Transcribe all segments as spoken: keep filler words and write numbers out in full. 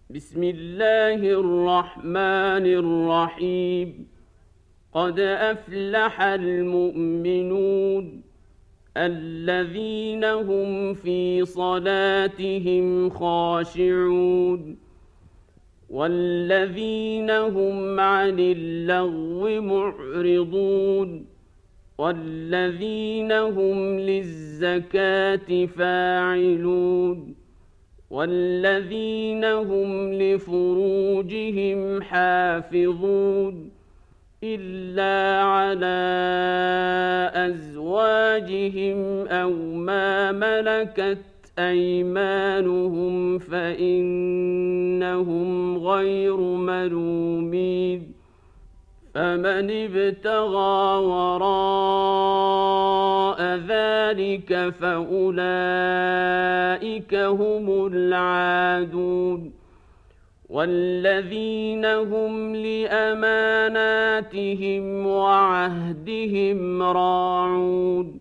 بسم الله الرحمن الرحيم. قد أفلح المؤمنون الذين هم في صلاتهم خاشعون والذين هم عن اللغو معرضون والذين هم للزكاة فاعلون والذين هم لفروجهم حافظون إلا على أزواجهم أو ما ملكت أيمانهم فإنهم غير ملومين. فمن ابتغى وراء ذلك فأولئك هم العادون. والذين هم لأماناتهم وعهدهم راعون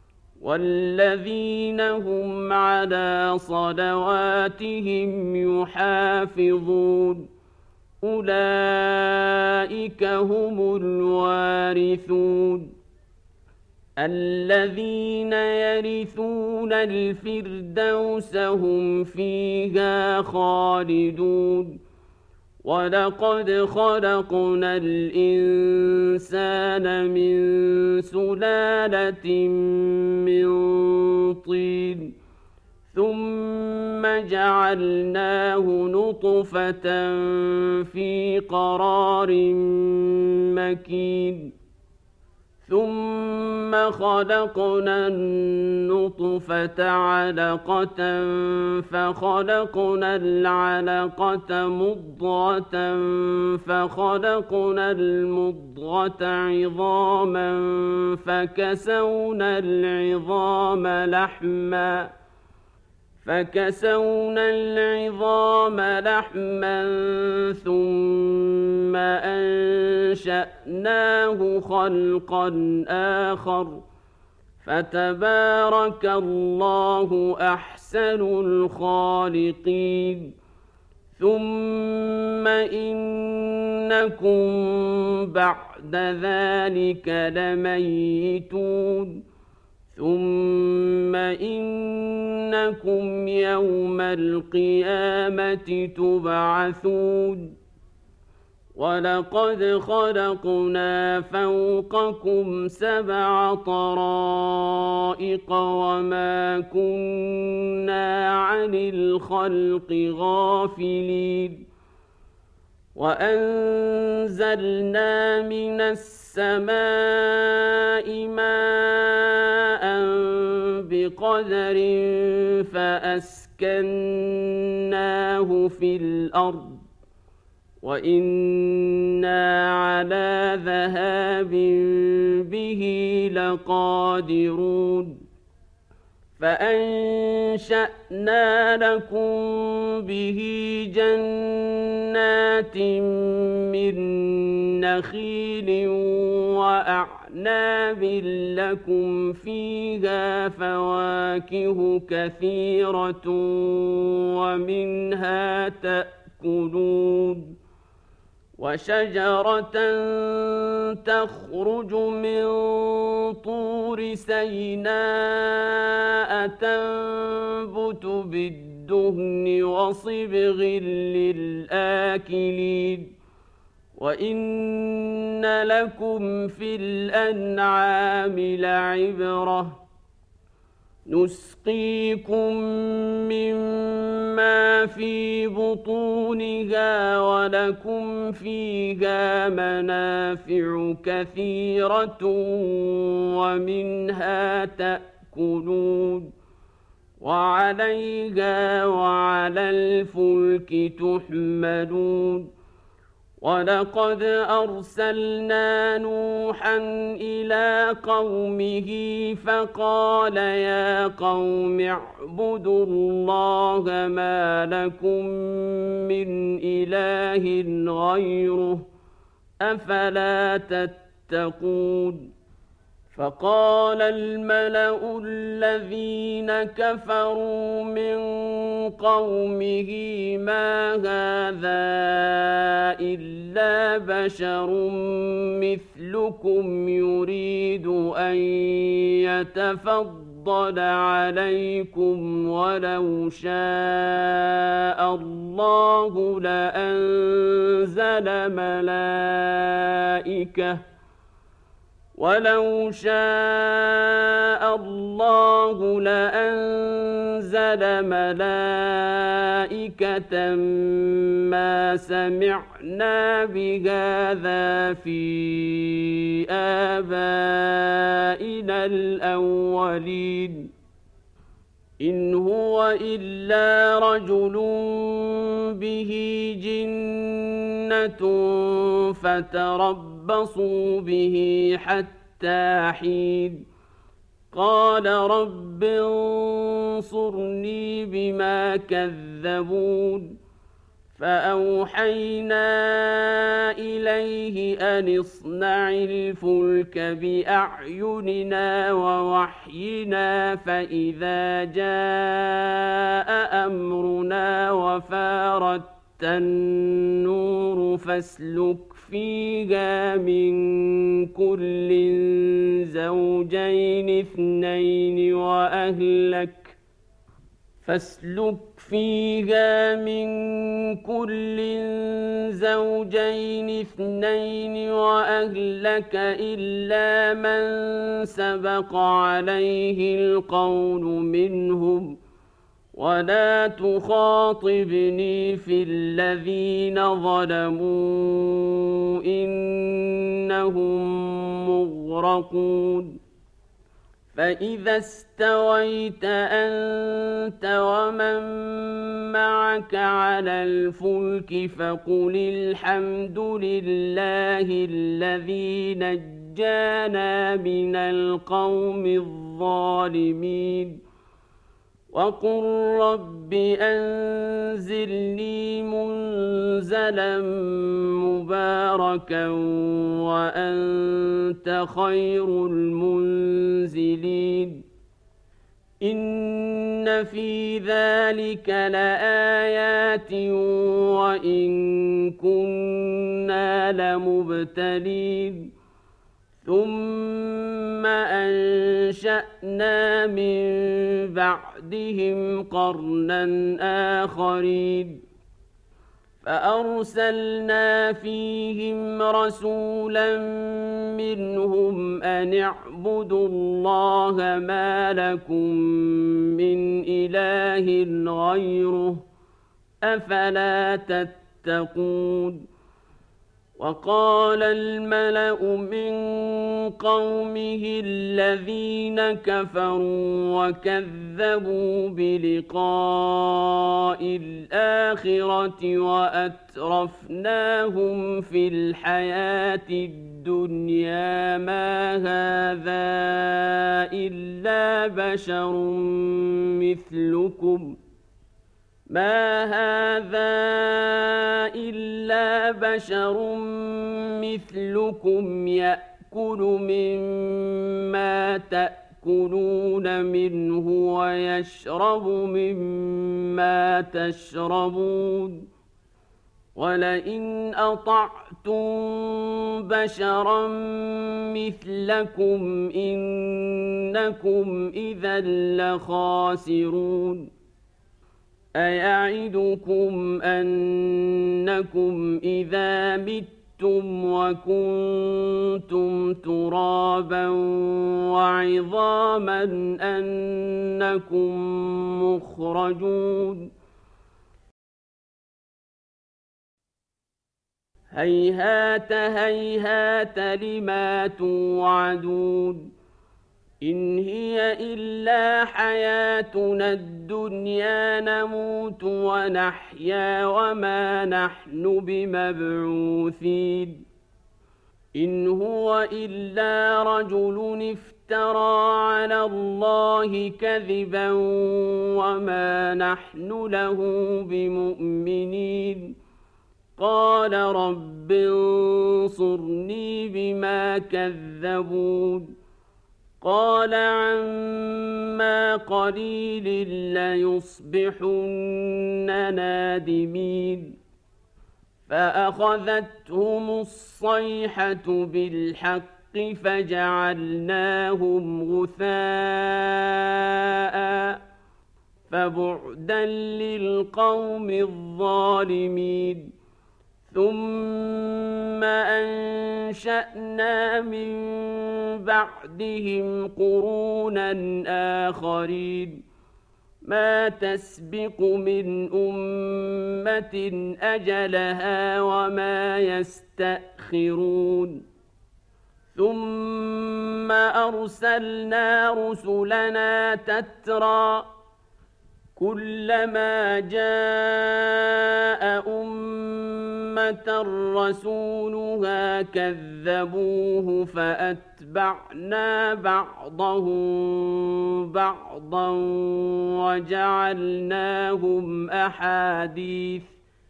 والذين هم على صلواتهم يحافظون أولئك هم الوارثون الذين يرثون الفردوس هم فيها خالدون. ولقد خلقنا الإنسان من سلالة من طين ثم جعلناه نطفة في قرار مكين ثم خلقنا النطفة علقة فخلقنا العلقة مضغة فخلقنا المضغة عظاما فكسونا العظام لحما فكسونا العظام لحما ثم أنشأناه خلقا آخر فتبارك الله أحسن الخالقين. ثم إنكم بعد ذلك لميتون ثم إنكم يوم القيامة تبعثون. ولقد خلقنا فوقكم سبع طرائق وما كنا عن الخلق غافلين. وأنزلنا من السماء ماء بقدر فأسكناه في الأرض وإنا على ذهاب به لقادرون. فأنشأنا لكم به جنات من نخيل وأعناب لكم فيها فواكه كثيرة ومنها تأكلون. وشجرة تخرج من طور سيناء تنبت بالدهن وصبغ للآكلين. وإن لكم في الأنعام لعبرة نسقيكم مما في بطونها ولكم فيها منافع كثيرة ومنها تأكلون وعليها وعلى الفلك تحملون. ولقد أرسلنا نوحا إلى قومه فقال يا قوم اعبدوا الله ما لكم من إله غيره أفلا تتقون. فقال الملأ الذين كفروا من قومه ما هذا إلا بشر مثلكم يريد أن يتفضل عليكم ولو شاء الله لأنزل ملائكة ولو شاء الله لأنزل ملائكة ما سمعنا بهذا في آبائنا الأولين إن هو إلا رجل به جنة فتربصوا به حتى حين قال رب انصرني بما كذبون فأوحينا إليه أن اصنع الفلك بأعيننا ووحينا فإذا جاء أمرنا وفارت النور فاسلك فيها من كل زوجين اثنين وأهلك فاسلك فيها من كل زوجين اثنين وأهلك إلا من سبق عليه القول منهم ولا تخاطبني في الذين ظلموا إنهم مغرقون فإذا استويت أنت ومن معك على الفلك فقل الحمد لله الذي نجانا من القوم الظالمين وقل رب أنزلني منزلا مباركا وأنت خير المنزلين إن في ذلك لآيات وإن كنا لمبتلين ثم أنشأنا من بعدهم قرنا آخرين فأرسلنا فيهم رسولا منهم أن اعبدوا الله ما لكم من إله غيره أفلا تتقون وقال الملأ من قومه الذين كفروا وكذبوا بلقاء الآخرة وأترفناهم في الحياة الدنيا ما هذا إلا بشر مثلكم ما هذا إلا بشر مثلكم يأكل مما تأكلون منه ويشرب مما تشربون ولئن أطعتم بشرا مثلكم إنكم إذا لخاسرون أيعدكم أنكم إذا متم وكنتم ترابا وعظاما أنكم مخرجون هيهات هيهات لما توعدون إن هي إلا حياتنا الدنيا نموت ونحيا وما نحن بمبعوثين إن هو إلا رجل افترى على الله كذبا وما نحن له بمؤمنين قال رب انصرني بما كذبون قال عما قليل ليصبحن نادمين فأخذتهم الصيحة بالحق فجعلناهم غثاء فبعدا للقوم الظالمين ثم أنشأنا من بعدهم قرونا آخرين ما تسبق من أمة أجلها وما يستأخرون ثم أرسلنا رسلنا تترى كلما جاء أمة رسولها كذبوه فأتبعنا بعضهم بعضا وجعلناهم أحاديث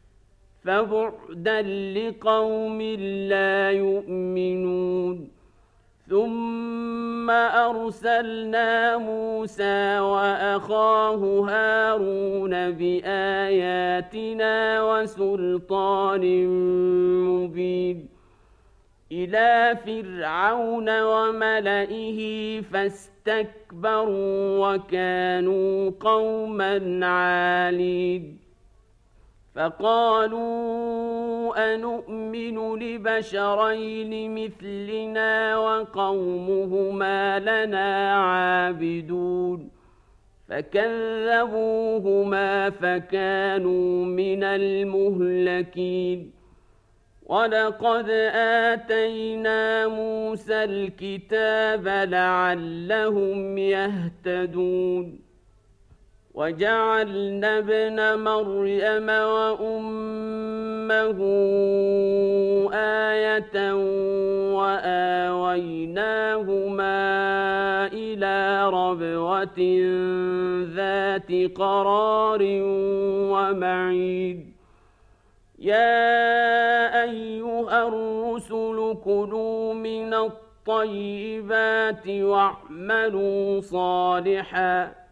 فبعدا لقوم لا يؤمنون ثم أرسلنا موسى وأخاه هارون بآياتنا وسلطان مبين إلى فرعون وملئه فاستكبروا وكانوا قوما عالين فقالوا أنؤمن لبشرين مثلنا وقومهما لنا عابدون فكذبوهما فكانوا من المهلكين ولقد آتينا موسى الكتاب لعلهم يهتدون وجعلنا ابن مريم وأمه آية وآويناهما إلى ربوة ذات قرار ومعين يا أيها الرسل كلوا من الطيبات واعملوا صالحا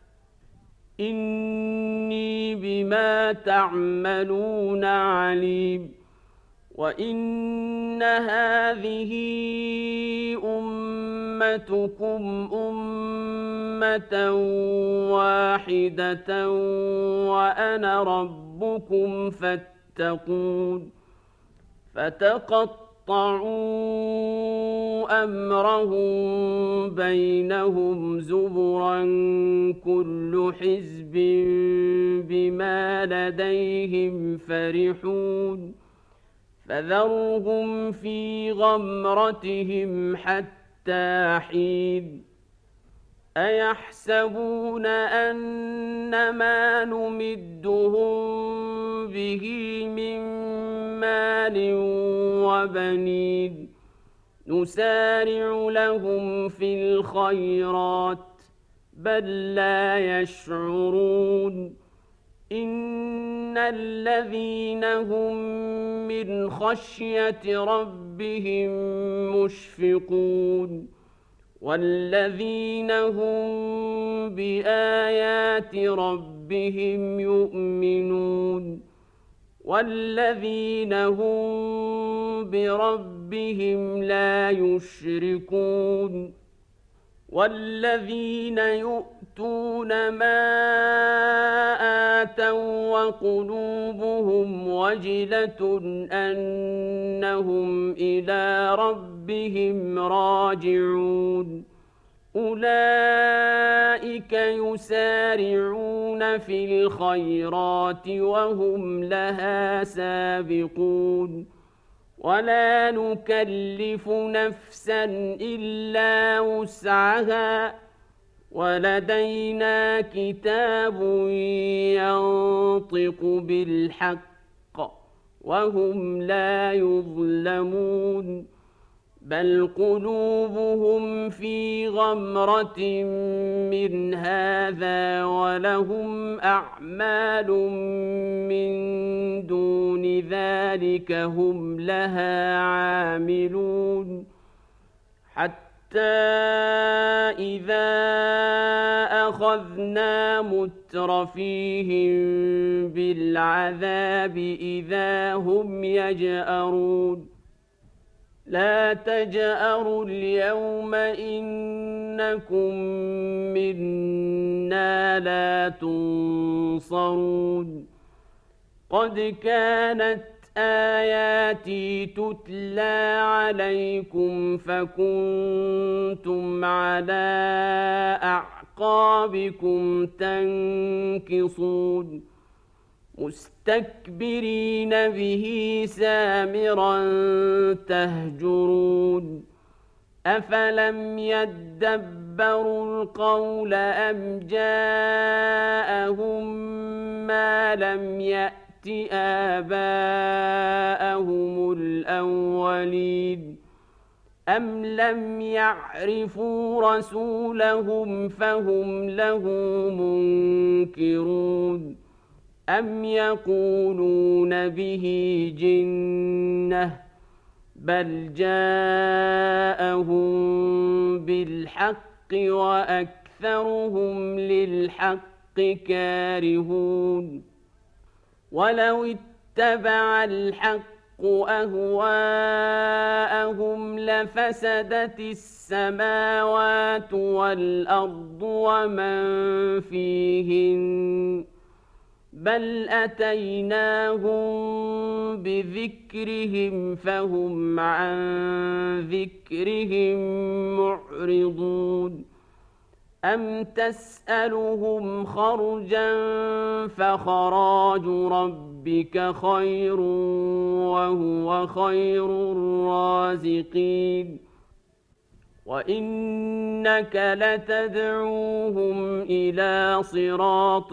إني بما تعملون عليم وإن هذه أمتكم أمة واحدة وأنا ربكم فاتقون فتقطعوا أمرهم بينهم زبرا كل حزب بما لديهم فرحون فذرهم في غمرتهم حتى حين أيحسبون أن ما نمدهم به من مال وبنين نسارع لهم في الخيرات بل لا يشعرون إن الذين هم من خشية ربهم مشفقون والذين هم بآيات ربهم يؤمنون والذين هم بربهم لا يشركون والذين يؤتون ما آتوا وقلوبهم وجلة أنهم إلى ربهم راجعون أولئك يسارعون في الخيرات وهم لها سابقون ولا نكلف نفسا إلا وسعها ولدينا كتاب ينطق بالحق وهم لا يظلمون بل قلوبهم في غمرة من هذا ولهم أعمال من دون ذلك هم لها عاملون حتى إذا أخذنا مترفيهم بالعذاب إذا هم يجأرون لا تجأروا اليوم إنكم منا لا تنصرون قد كانت آياتي تتلى عليكم فكنتم على أعقابكم تنكصون مستكبرين به سامرا تهجرون أفلم يدبروا القول أم جاءهم ما لم يأت آباءهم الأولين أم لم يعرفوا رسولهم فهم له منكرون أم يقولون به جنة بل جاءهم بالحق وأكثرهم للحق كارهون ولو اتبع الحق أهواءهم لفسدت السماوات والأرض ومن فيهن بل أتيناهم بذكرهم فهم عن ذكرهم معرضون أم تسألهم خرجا فخراج ربك خير وهو خير الرازقين وإنك لتدعوهم إلى صراط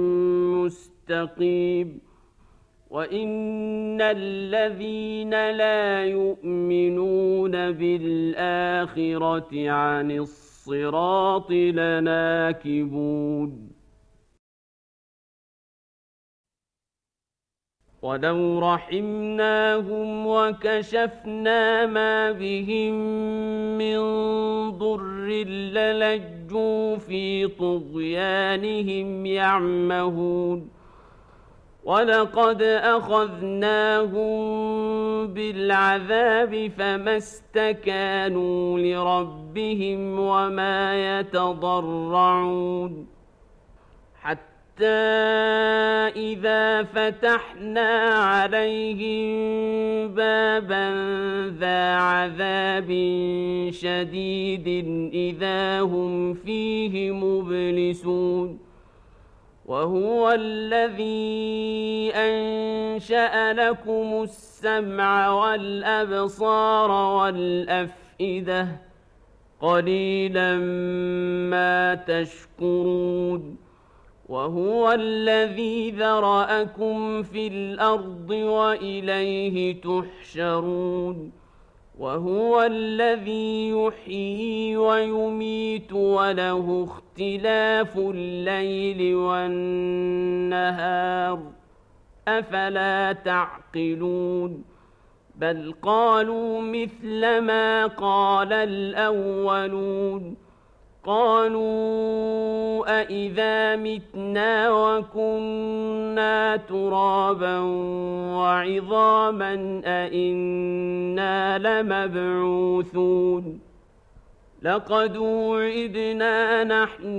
مستقيم وإن الذين لا يؤمنون بالآخرة عن الصراط لناكبون ولو رحمناهم وكشفنا ما بهم من ضر للجوا في طغيانهم يعمهون ولقد أخذناهم بالعذاب فما استكانوا لربهم وما يتضرعون حتى إذا فتحنا عليهم بابا ذا عذاب شديد إذا هم فيه مبلسون وهو الذي أنشأ لكم السمع والأبصار والأفئدة قليلا ما تشكرون وهو الذي ذرأكم في الأرض وإليه تحشرون وهو الذي يحيي ويميت وله اختلاف الليل والنهار أفلا تعقلون بل قالوا مثل ما قال الأولون قالوا أإذا متنا وكنا ترابا وعظاما أإنا لمبعوثون لقد وعدنا نحن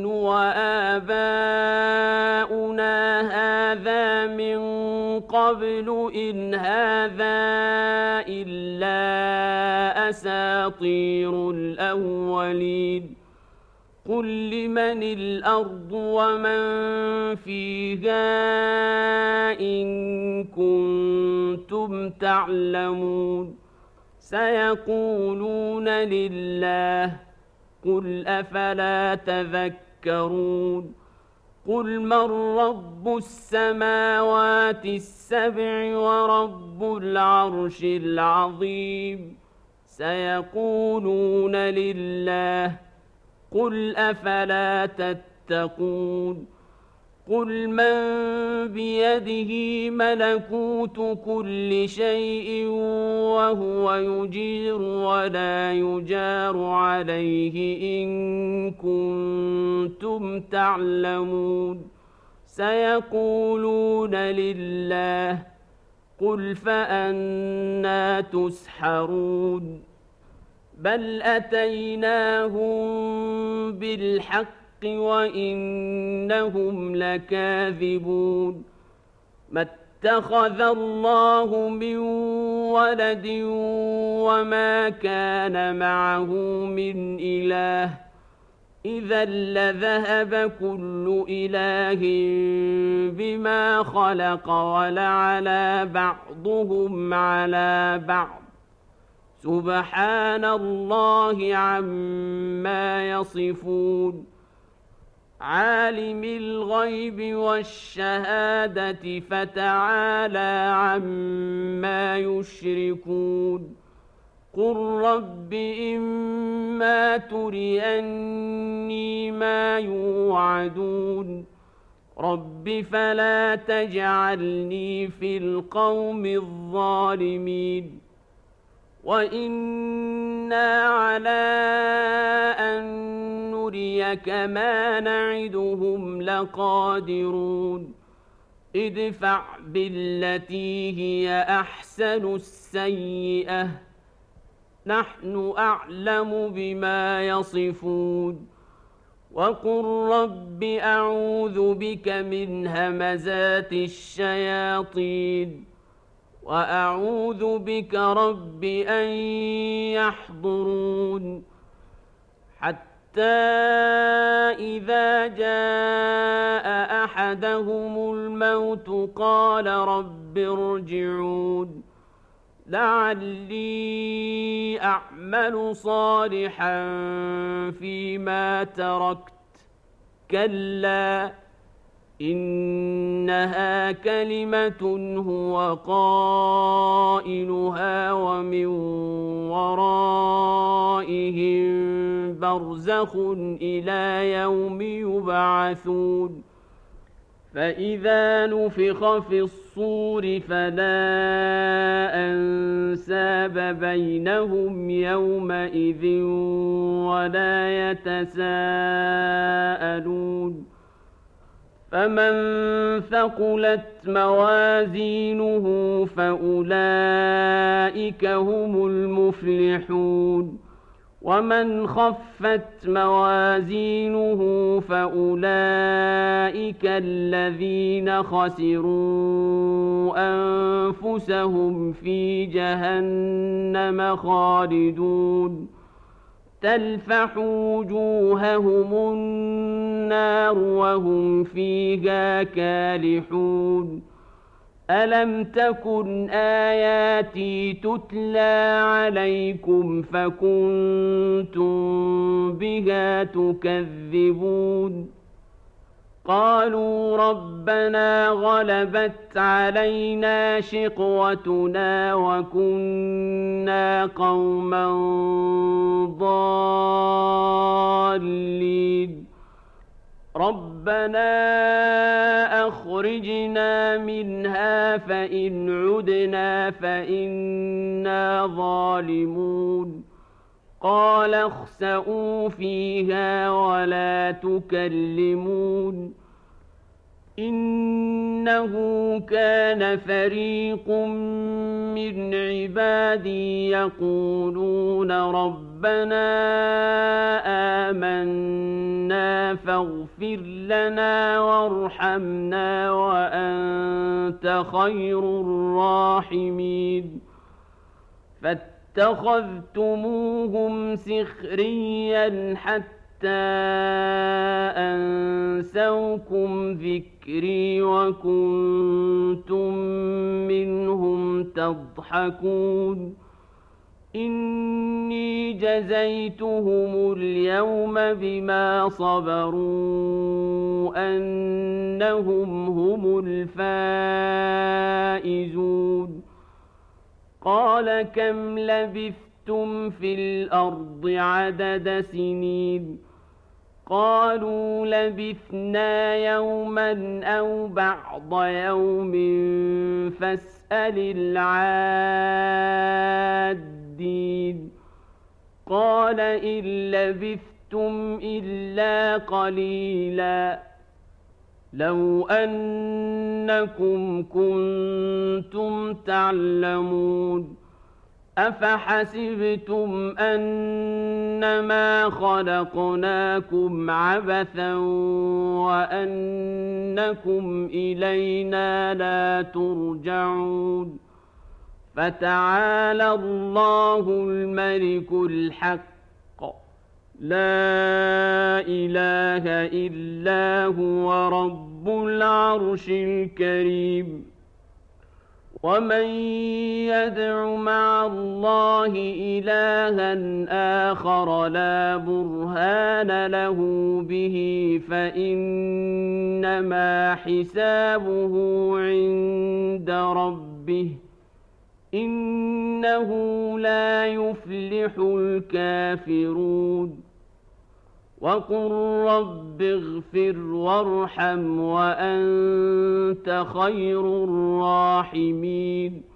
وآباؤنا هذا من قبل إن هذا إلا أساطير الأولين قل لمن الأرض ومن فيها إن كنتم تعلمون سيقولون لله قل أفلا تذكرون قل من رب السماوات السبع ورب العرش العظيم سيقولون لله قل أفلا تتقون قل من بيده ملكوت كل شيء وهو يجير ولا يجار عليه إن كنتم تعلمون سيقولون لله قل فأنى تسحرون بل أتيناهم بالحق وإنهم لكاذبون ما اتخذ الله من ولد وما كان معه من إله إذا لذهب كل إله بما خلق ولعلى بعضهم على بعض سبحان الله عما يصفون عالم الغيب والشهادة فتعالى عما يشركون قل رب إما تريني ما يوعدون رب فلا تجعلني في القوم الظالمين وإنا على أن نريك ما نعدهم لقادرون ادفع بالتي هي أحسن السيئة نحن أعلم بما يصفون وقل رب أعوذ بك من همزات الشياطين وأعوذ بك رب أن يحضرون حتى إذا جاء أحدهم الموت قال رب ارجعون لعلي أعمل صالحا فيما تركت كلا إنها كلمة هو قائلها ومن ورائهم برزخ إلى يوم يبعثون فإذا نفخ في الصور فلا أنساب بينهم يومئذ ولا يتساءلون فمن ثقلت موازينه فأولئك هم المفلحون ومن خفت موازينه فأولئك الذين خسروا أنفسهم في جهنم خالدون تلفح وجوههم النار وهم فيها كالحون ألم تكن آياتي تتلى عليكم فكنتم بها تكذبون قالوا ربنا غلبت علينا شقوتنا وكنا قوما ضالين ربنا أخرجنا منها فإن عدنا فإنا ظالمون قال اخسئوا فيها ولا تكلمون إنه كان فريق من عبادي يقولون ربنا آمنا فاغفر لنا وارحمنا وأنت خير الراحمين فاتخذتموهم سخريا حتى أنسوكم ذكري وكنتم منهم تضحكون إني جزيتهم اليوم بما صبروا أنهم هم الفائزون قال كم لبثتم في الأرض عدد سنين قالوا لبثنا يوما أو بعض يوم فاسأل العادين قال إن لبثتم إلا قليلا لو أنكم كنتم تعلمون أفحسبتم أنما خلقناكم عبثا وأنكم إلينا لا ترجعون فتعالى الله الملك الحق لا إله إلا هو رب العرش الكريم ومن يدع مع الله إلها آخر لا برهان له به فإنما حسابه عند ربه إنه لا يفلح الكافرون وقل رب اغفر وارحم وأنت خير الراحمين